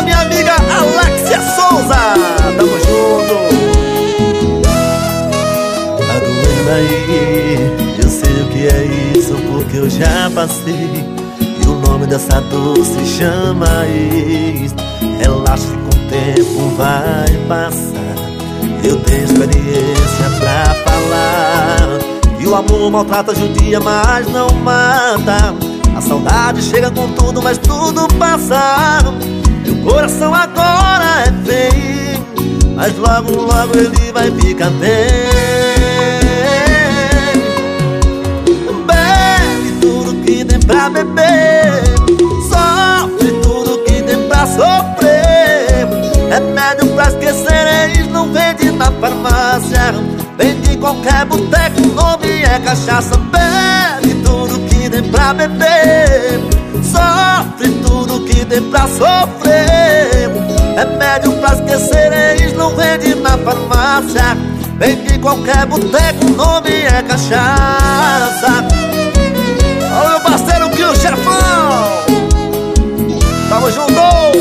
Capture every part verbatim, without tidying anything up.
minha amiga Alexia Souza. Tamo junto. Tá doendo aí, eu sei o que é isso, porque eu já passei. E o nome dessa dor se chama ex. Relaxa que com o tempo vai passar. Eu tenho experiência pra falar. E o amor maltrata, judia, mas não mata. A saudade chega com tudo, mas tudo passa. Meu coração agora é feio, mas logo, logo ele vai ficar bem. Bebe tudo que tem pra beber, sofre tudo que tem pra sofrer. Remédio pra esquecer ex não vende na farmácia, vende em qualquer boteco, o nome é cachaça. Bebe tudo que tem pra beber, sofre tudo que tem pra sofrer. Remédio pra esquecer ex não vende na farmácia, vende em qualquer boteco, o nome é cachaça. Olha meu parceiro que o chefão. Tamo junto.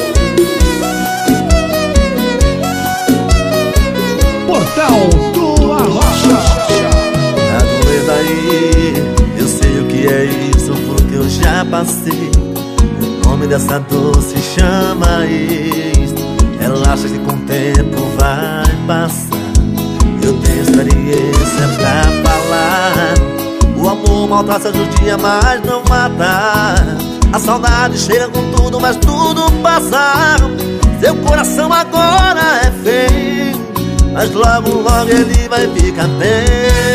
Portal do Arrocha. Tá doendo aí, eu sei o que é isso, porque eu já passei. O nome dessa dor se chama ex. Relaxa que com o tempo vai passar. Eu tenho experiência pra falar. O amor maltrata, judia, mas não mata. A saudade chega com tudo, mas tudo passa. Seu coração agora é feio, mas logo, logo ele vai ficar bem.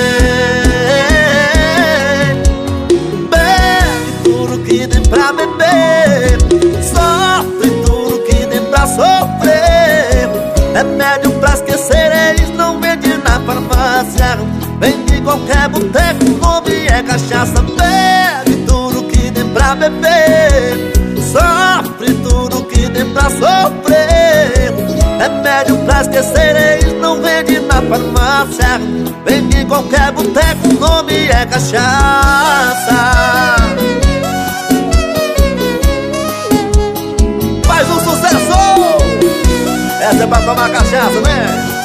Bebe tudo que tem pra beber, sofre tudo que tem pra sofrer. Remédio pra esquecer ex não vende na farmácia, vende em qualquer boteco, o nome é cachaça. Bebe tudo que tem pra beber, sofre tudo que tem pra sofrer. Remédio pra esquecer ex não vende na farmácia, vende em qualquer boteco, o nome é cachaça. Faz um sucesso. Essa é pra tomar cachaça, né?